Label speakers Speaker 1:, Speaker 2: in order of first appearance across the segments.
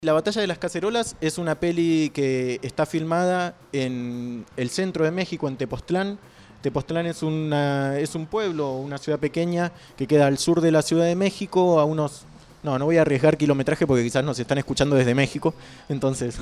Speaker 1: La Batalla de las Cacerolas es una peli que está filmada en el centro de México, en Tepoztlán. Tepoztlán es un pueblo, una ciudad pequeña que queda al sur de la Ciudad de México, a unos... No voy a arriesgar kilometraje porque quizás nos están escuchando desde México. Entonces,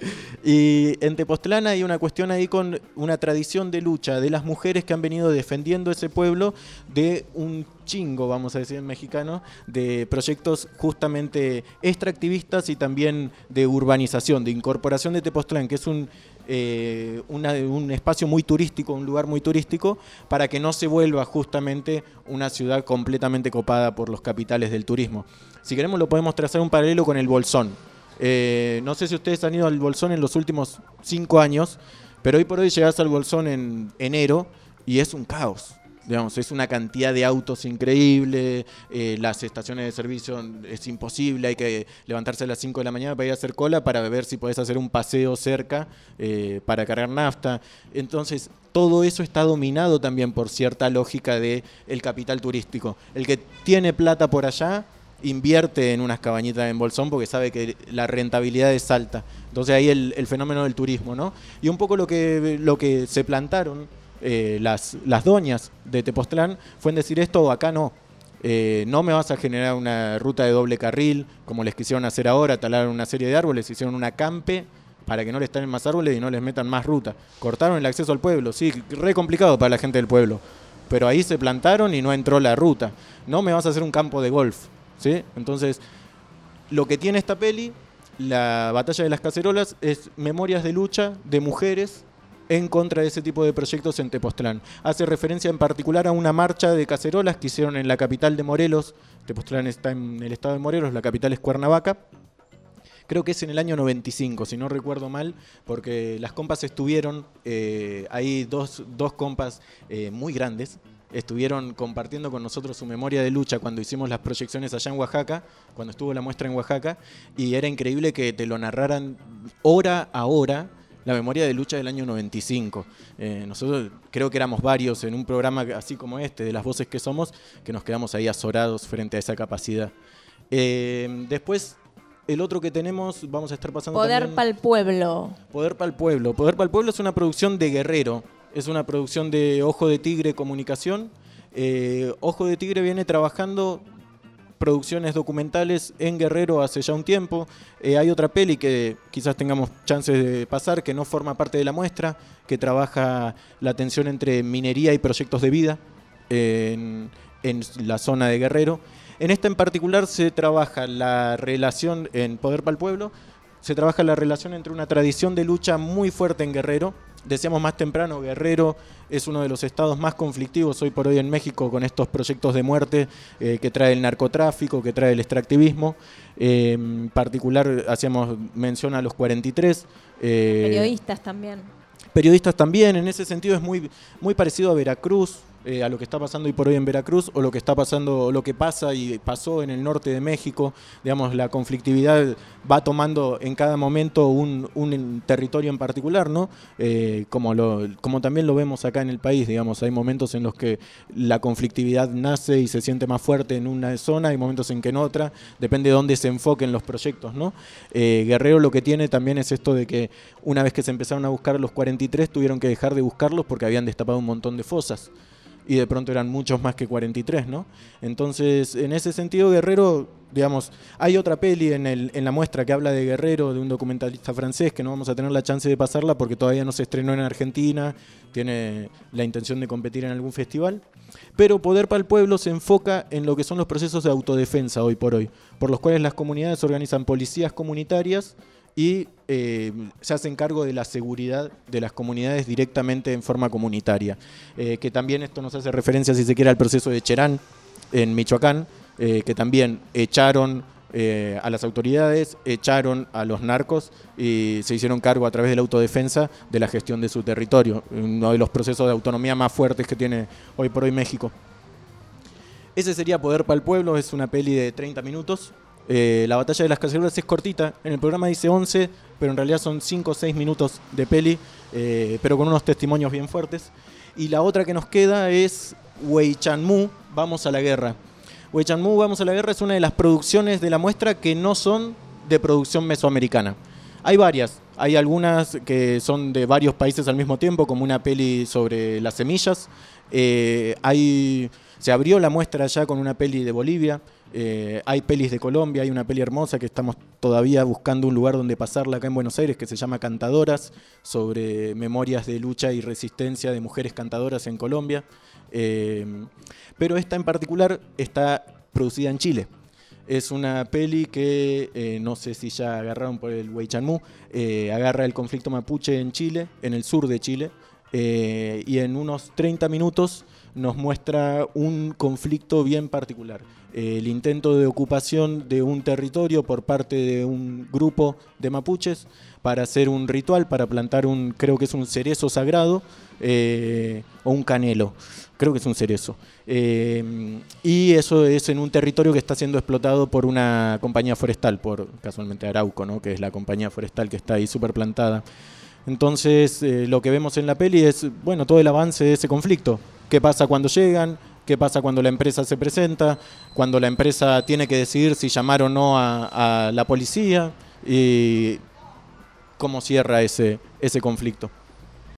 Speaker 1: y en Tepoztlán hay una cuestión ahí con una tradición de lucha de las mujeres que han venido defendiendo ese pueblo de un chingo, vamos a decir en mexicano, de proyectos justamente extractivistas y también de urbanización, de incorporación de Tepoztlán, que es un espacio muy turístico, un lugar muy turístico, para que no se vuelva justamente una ciudad completamente copada por los capitales del turismo. Si queremos lo podemos trazar un paralelo con el Bolsón. No sé si ustedes han ido al Bolsón en los últimos 5 años, pero hoy por hoy llegás al Bolsón en enero y es un caos. Digamos, es una cantidad de autos increíble, las estaciones de servicio es imposible, hay que levantarse a las 5 de la mañana para ir a hacer cola para ver si podés hacer un paseo cerca para cargar nafta. Entonces, todo eso está dominado también por cierta lógica del capital turístico. El que tiene plata por allá invierte en unas cabañitas en Bolsón porque sabe que la rentabilidad es alta. Entonces ahí el fenómeno del turismo, ¿no? Y un poco lo que se plantaron las doñas de Tepoztlán fue en decir esto, acá no. No me vas a generar una ruta de doble carril como les quisieron hacer ahora, talar una serie de árboles, hicieron una campe para que no les talen más árboles y no les metan más ruta. Cortaron el acceso al pueblo, sí, re complicado para la gente del pueblo, pero ahí se plantaron y no entró la ruta. No me vas a hacer un campo de golf, ¿sí? Entonces, lo que tiene esta peli, la Batalla de las Cacerolas, es memorias de lucha de mujeres en contra de ese tipo de proyectos en Tepoztlán. Hace referencia en particular a una marcha de cacerolas que hicieron en la capital de Morelos. Tepoztlán está en el estado de Morelos, la capital es Cuernavaca. Creo que es en el año 95, si no recuerdo mal, porque las compas estuvieron, hay dos compas muy grandes, estuvieron compartiendo con nosotros su memoria de lucha cuando hicimos las proyecciones allá en Oaxaca, cuando estuvo la muestra en Oaxaca, y era increíble que te lo narraran hora a hora, la memoria de lucha del año 95. Nosotros creo que éramos varios en un programa así como este, de Las Voces que Somos, que nos quedamos ahí azorados frente a esa capacidad. Después, el otro que tenemos, vamos a estar pasando
Speaker 2: Poder pa'l pueblo.
Speaker 1: Poder pa'l pueblo. Poder pa'l pueblo es una producción de Guerrero, es una producción de Ojo de Tigre Comunicación. Ojo de Tigre viene trabajando producciones documentales en Guerrero hace ya un tiempo. Hay otra peli que quizás tengamos chances de pasar, que no forma parte de la muestra, que trabaja la tensión entre minería y proyectos de vida en la zona de Guerrero. En esta en particular se trabaja la relación, en Poder pa'l Pueblo, se trabaja la relación entre una tradición de lucha muy fuerte en Guerrero. Decíamos más temprano, Guerrero es uno de los estados más conflictivos hoy por hoy en México con estos proyectos de muerte que trae el narcotráfico, que trae el extractivismo. En particular hacíamos mención a los 43.
Speaker 2: Periodistas también.
Speaker 1: Periodistas también, en ese sentido es muy parecido a Veracruz, a lo que está pasando hoy por hoy en Veracruz, o lo que está pasando, lo que pasa y pasó en el norte de México. Digamos, la conflictividad va tomando en cada momento un territorio en particular, ¿no? Como también lo vemos acá en el país, digamos, hay momentos en los que la conflictividad nace y se siente más fuerte en una zona, hay momentos en que en otra, depende de dónde se enfoquen los proyectos, ¿no? Guerrero lo que tiene también es esto de que una vez que se empezaron a buscar los 43, tuvieron que dejar de buscarlos porque habían destapado un montón de fosas. Y de pronto eran muchos más que 43, ¿no? Entonces, en ese sentido, Guerrero, digamos, hay otra peli en la muestra que habla de Guerrero, de un documentalista francés, que no vamos a tener la chance de pasarla porque todavía no se estrenó en Argentina, tiene la intención de competir en algún festival. Pero Poder pa'l Pueblo se enfoca en lo que son los procesos de autodefensa hoy por hoy, por los cuales las comunidades organizan policías comunitarias y se hacen cargo de la seguridad de las comunidades directamente en forma comunitaria. Que también esto nos hace referencia, si se quiere, al proceso de Cherán en Michoacán, que también echaron a las autoridades, echaron a los narcos y se hicieron cargo a través de la autodefensa de la gestión de su territorio, uno de los procesos de autonomía más fuertes que tiene hoy por hoy México. Ese sería Poder pa'l Pueblo, es una peli de 30 minutos. La Batalla de las Cacerolas es cortita, en el programa dice 11, pero en realidad son 5 o 6 minutos de peli, pero con unos testimonios bien fuertes. Y la otra que nos queda es Hueychanmú, Vamos a la Guerra. Hueychanmú, Vamos a la Guerra es una de las producciones de la muestra que no son de producción mesoamericana. Hay varias, hay algunas que son de varios países al mismo tiempo, como una peli sobre las semillas. Se abrió la muestra ya con una peli de Bolivia. Hay pelis de Colombia, hay una peli hermosa que estamos todavía buscando un lugar donde pasarla acá en Buenos Aires, que se llama Cantadoras, sobre memorias de lucha y resistencia de mujeres cantadoras en Colombia. Pero esta en particular está producida en Chile. Es una peli que, no sé si ya agarraron por el Huaychanmú, agarra el conflicto mapuche en Chile, en el sur de Chile, y en unos 30 minutos nos muestra un conflicto bien particular. El intento de ocupación de un territorio por parte de un grupo de mapuches para hacer un ritual, para plantar creo que es un cerezo sagrado, o un canelo, creo que es un cerezo. Y eso es en un territorio que está siendo explotado por una compañía forestal, por casualmente Arauco, ¿no? Que es la compañía forestal que está ahí súper plantada. Entonces, lo que vemos en la peli es, bueno, todo el avance de ese conflicto. ¿Qué pasa cuando llegan? ¿Qué pasa cuando la empresa se presenta? Cuando la empresa tiene que decidir si llamar o no a la policía. Y cómo cierra ese conflicto.